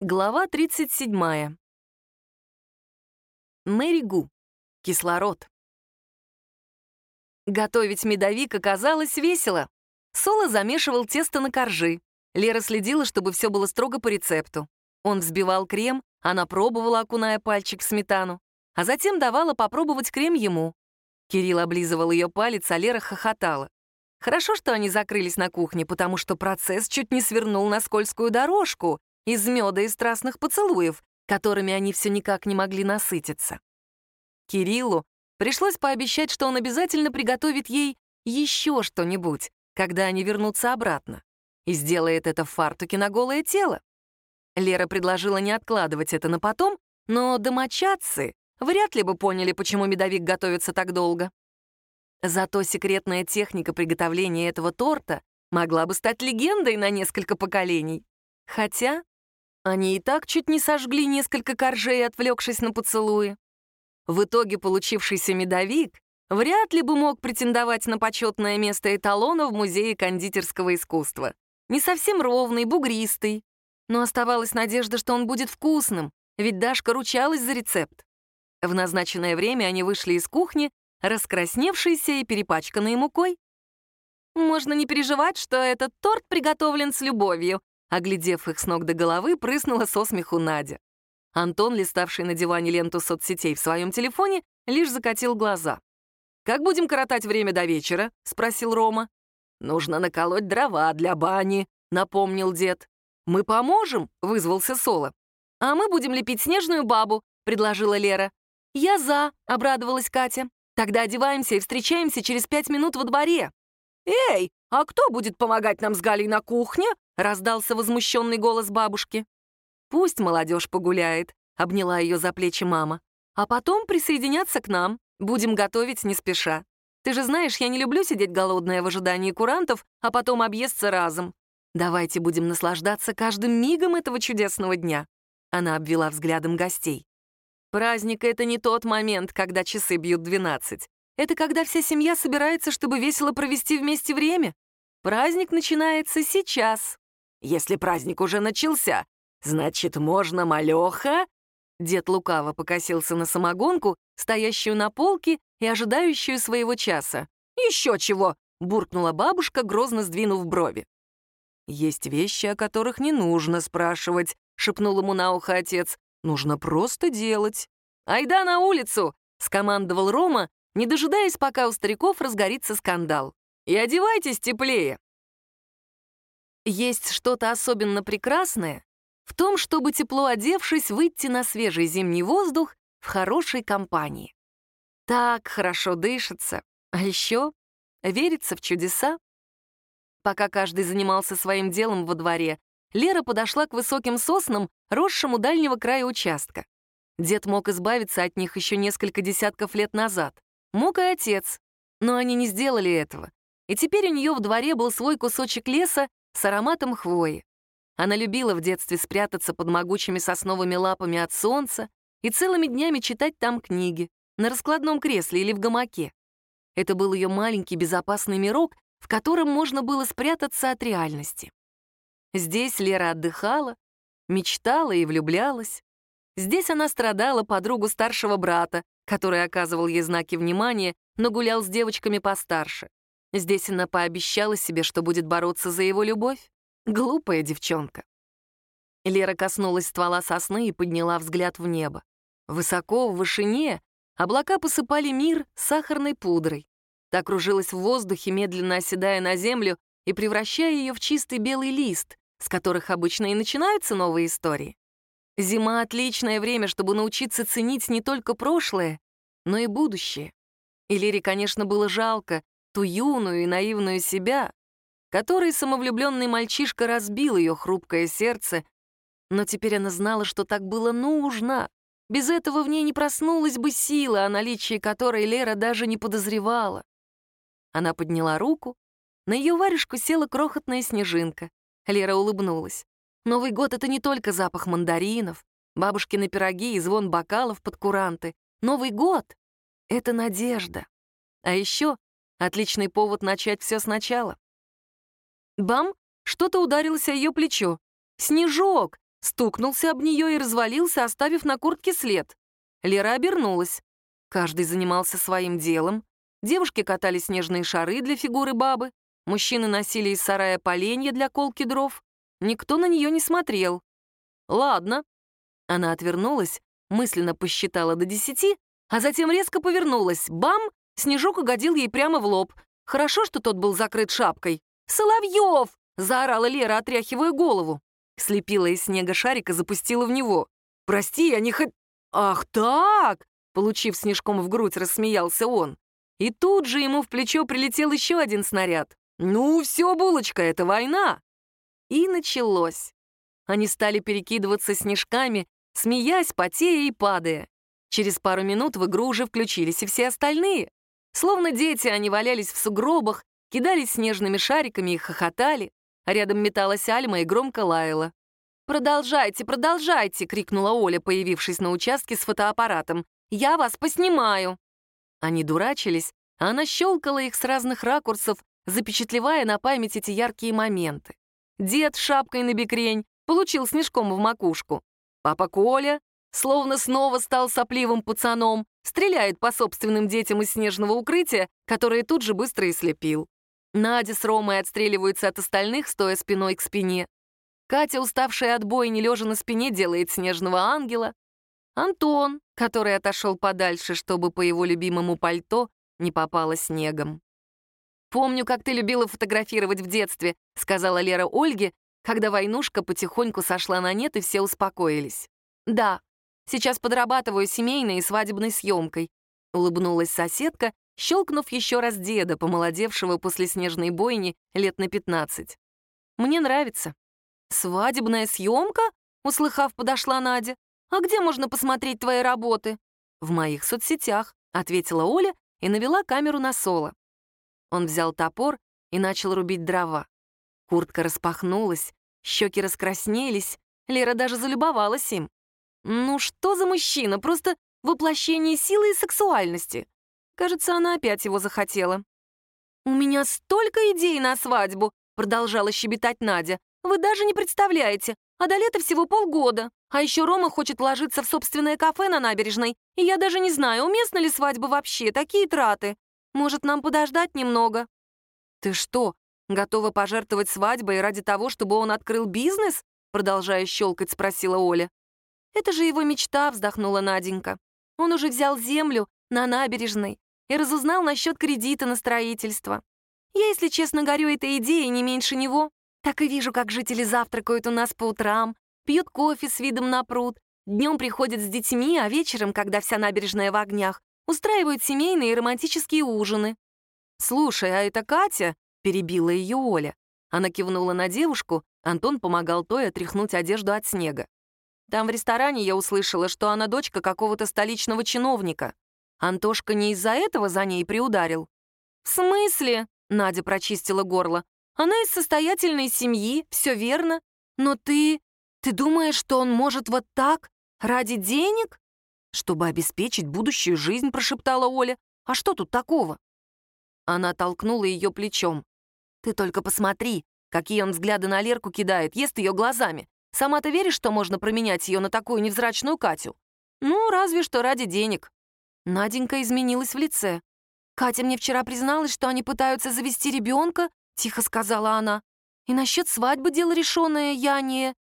Глава 37. Мэри Гу. Кислород. Готовить медовик оказалось весело. Соло замешивал тесто на коржи. Лера следила, чтобы все было строго по рецепту. Он взбивал крем, она пробовала, окуная пальчик в сметану, а затем давала попробовать крем ему. Кирилл облизывал ее палец, а Лера хохотала. Хорошо, что они закрылись на кухне, потому что процесс чуть не свернул на скользкую дорожку из меда и страстных поцелуев, которыми они все никак не могли насытиться. Кириллу пришлось пообещать, что он обязательно приготовит ей еще что-нибудь, когда они вернутся обратно, и сделает это в фартуке на голое тело. Лера предложила не откладывать это на потом, но домочадцы вряд ли бы поняли, почему медовик готовится так долго. Зато секретная техника приготовления этого торта могла бы стать легендой на несколько поколений. Хотя они и так чуть не сожгли несколько коржей, отвлекшись на поцелуи. В итоге получившийся медовик вряд ли бы мог претендовать на почетное место эталона в Музее кондитерского искусства. Не совсем ровный, бугристый. Но оставалась надежда, что он будет вкусным, ведь Дашка ручалась за рецепт. В назначенное время они вышли из кухни, раскрасневшиеся и перепачканные мукой. «Можно не переживать, что этот торт приготовлен с любовью», оглядев их с ног до головы, прыснула со смеху Надя. Антон, листавший на диване ленту соцсетей в своем телефоне, лишь закатил глаза. «Как будем коротать время до вечера?» — спросил Рома. «Нужно наколоть дрова для бани», — напомнил дед. «Мы поможем?» — вызвался Соло. «А мы будем лепить снежную бабу», — предложила Лера. «Я за», — обрадовалась Катя. «Тогда одеваемся и встречаемся через 5 минут во дворе». «Эй, а кто будет помогать нам с Галей на кухне?» — раздался возмущенный голос бабушки. «Пусть молодежь погуляет», — обняла ее за плечи мама. «А потом присоединяться к нам. Будем готовить не спеша. Ты же знаешь, я не люблю сидеть голодная в ожидании курантов, а потом объесться разом. Давайте будем наслаждаться каждым мигом этого чудесного дня». Она обвела взглядом гостей. «Праздник — это не тот момент, когда часы бьют 12. Это когда вся семья собирается, чтобы весело провести вместе время. Праздник начинается сейчас». «Если праздник уже начался, значит, можно малёха?» Дед лукаво покосился на самогонку, стоящую на полке и ожидающую своего часа. «Еще чего!» — буркнула бабушка, грозно сдвинув брови. «Есть вещи, о которых не нужно спрашивать», — шепнул ему на ухо отец. «Нужно просто делать». «Айда на улицу!» — скомандовал Рома, не дожидаясь, пока у стариков разгорится скандал. «И одевайтесь теплее». Есть что-то особенно прекрасное в том, чтобы, тепло одевшись, выйти на свежий зимний воздух в хорошей компании. Так хорошо дышится, а еще верится в чудеса. Пока каждый занимался своим делом во дворе, Лера подошла к высоким соснам, росшим у дальнего края участка. Дед мог избавиться от них еще несколько десятков лет назад. Мог и отец. Но они не сделали этого. И теперь у нее в дворе был свой кусочек леса с ароматом хвои. Она любила в детстве спрятаться под могучими сосновыми лапами от солнца и целыми днями читать там книги, на раскладном кресле или в гамаке. Это был ее маленький безопасный мирок, в котором можно было спрятаться от реальности. Здесь Лера отдыхала, мечтала и влюблялась. Здесь она страдала по другу старшего брата, который оказывал ей знаки внимания, но гулял с девочками постарше. Здесь она пообещала себе, что будет бороться за его любовь. Глупая девчонка. Лера коснулась ствола сосны и подняла взгляд в небо. Высоко, в вышине, облака посыпали мир сахарной пудрой. Та кружилась в воздухе, медленно оседая на землю и превращая ее в чистый белый лист, с которых обычно и начинаются новые истории. Зима — отличное время, чтобы научиться ценить не только прошлое, но и будущее. И Лере, конечно, было жалко ту юную и наивную себя, которой самовлюбленный мальчишка разбил ее хрупкое сердце, но теперь она знала, что так было нужно. Без этого в ней не проснулась бы сила, о наличии которой Лера даже не подозревала. Она подняла руку, на ее варежку села крохотная снежинка. Лера улыбнулась. Новый год — это не только запах мандаринов, бабушкины пироги и звон бокалов под куранты. Новый год — это надежда. А еще отличный повод начать все сначала. Бам! Что-то ударилось о ее плечо. «Снежок!» стукнулся об нее и развалился, оставив на куртке след. Лера обернулась. Каждый занимался своим делом. Девушки катали снежные шары для фигуры бабы, мужчины носили из сарая поленья для колки дров. Никто на нее не смотрел. «Ладно». Она отвернулась, мысленно посчитала до 10, а затем резко повернулась. Бам! Снежок угодил ей прямо в лоб. Хорошо, что тот был закрыт шапкой. «Соловьев!» — заорала Лера, отряхивая голову. Слепила из снега шарик и запустила в него. «Прости, я не «Ах так!» — получив снежком в грудь, рассмеялся он. И тут же ему в плечо прилетел еще один снаряд. «Ну все, булочка, это война!» И началось. Они стали перекидываться снежками, смеясь, потея и падая. Через пару минут в игру уже включились и все остальные. Словно дети, они валялись в сугробах, кидались снежными шариками и хохотали, а рядом металась Альма и громко лаяла. «Продолжайте, продолжайте!» — крикнула Оля, появившись на участке с фотоаппаратом. «Я вас поснимаю!» Они дурачились, а она щелкала их с разных ракурсов, запечатлевая на память эти яркие моменты. Дед с шапкой на бекрень получил снежком в макушку. Папа Коля, словно снова стал сопливым пацаном, стреляет по собственным детям из снежного укрытия, которое тут же быстро и слепил. Надя с Ромой отстреливаются от остальных, стоя спиной к спине. Катя, уставшая от боя, не лежа на спине, делает снежного ангела. Антон, который отошел подальше, чтобы по его любимому пальто не попало снегом. «Помню, как ты любила фотографировать в детстве», — сказала Лера Ольге, когда войнушка потихоньку сошла на нет и все успокоились. «Да, сейчас подрабатываю семейной и свадебной съемкой», — улыбнулась соседка, щелкнув еще раз деда, помолодевшего после снежной бойни лет на 15. «Мне нравится». «Свадебная съемка?» — услыхав, подошла Надя. «А где можно посмотреть твои работы?» «В моих соцсетях», — ответила Оля и навела камеру на Соло. Он взял топор и начал рубить дрова. Куртка распахнулась, щеки раскраснелись, Лера даже залюбовалась им. Ну что за мужчина, просто воплощение силы и сексуальности. Кажется, она опять его захотела. «У меня столько идей на свадьбу», — продолжала щебетать Надя. «Вы даже не представляете, а до лета всего полгода. А еще Рома хочет вложиться в собственное кафе на набережной, и я даже не знаю, уместна ли свадьба вообще, такие траты. Может, нам подождать немного?» «Ты что, готова пожертвовать свадьбой ради того, чтобы он открыл бизнес?» Продолжая щелкать, спросила Оля. «Это же его мечта», — вздохнула Наденька. «Он уже взял землю на набережной и разузнал насчет кредита на строительство. Я, если честно, горю этой идеей не меньше него. Так и вижу, как жители завтракают у нас по утрам, пьют кофе с видом на пруд, днем приходят с детьми, а вечером, когда вся набережная в огнях, устраивают семейные и романтические ужины». «Слушай, а это Катя?» — перебила ее Оля. Она кивнула на девушку, Антон помогал той отряхнуть одежду от снега. «Там в ресторане я услышала, что она дочка какого-то столичного чиновника. Антошка не из-за этого за ней приударил?» «В смысле?» — Надя прочистила горло. «Она из состоятельной семьи, все верно. Но ты думаешь, что он может вот так, ради денег?» «Чтобы обеспечить будущую жизнь», — прошептала Оля. «А что тут такого?» Она толкнула ее плечом. «Ты только посмотри, какие он взгляды на Лерку кидает, ест ее глазами. Сама-то веришь, что можно променять ее на такую невзрачную Катю? Ну, разве что ради денег». Наденька изменилась в лице. «Катя мне вчера призналась, что они пытаются завести ребенка», — тихо сказала она. «И насчет свадьбы дело решенное, я не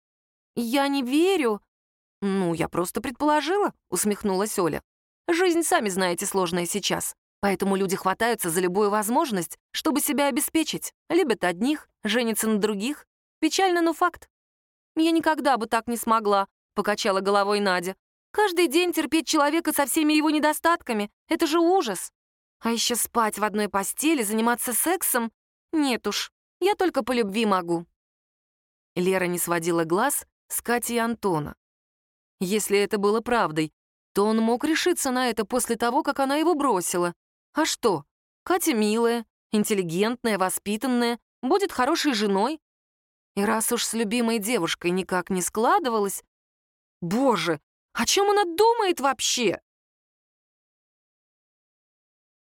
верю». «Ну, я просто предположила», — усмехнулась Оля. «Жизнь, сами знаете, сложная сейчас. Поэтому люди хватаются за любую возможность, чтобы себя обеспечить. Любят одних, женятся на других. Печально, но факт». «Я никогда бы так не смогла», — покачала головой Надя. «Каждый день терпеть человека со всеми его недостатками — это же ужас. А еще спать в одной постели, заниматься сексом? Нет уж, я только по любви могу». Лера не сводила глаз с Катей и Антона. Если это было правдой, то он мог решиться на это после того, как она его бросила. А что? Катя милая, интеллигентная, воспитанная, будет хорошей женой. И раз уж с любимой девушкой никак не складывалось... Боже, о чем она думает вообще?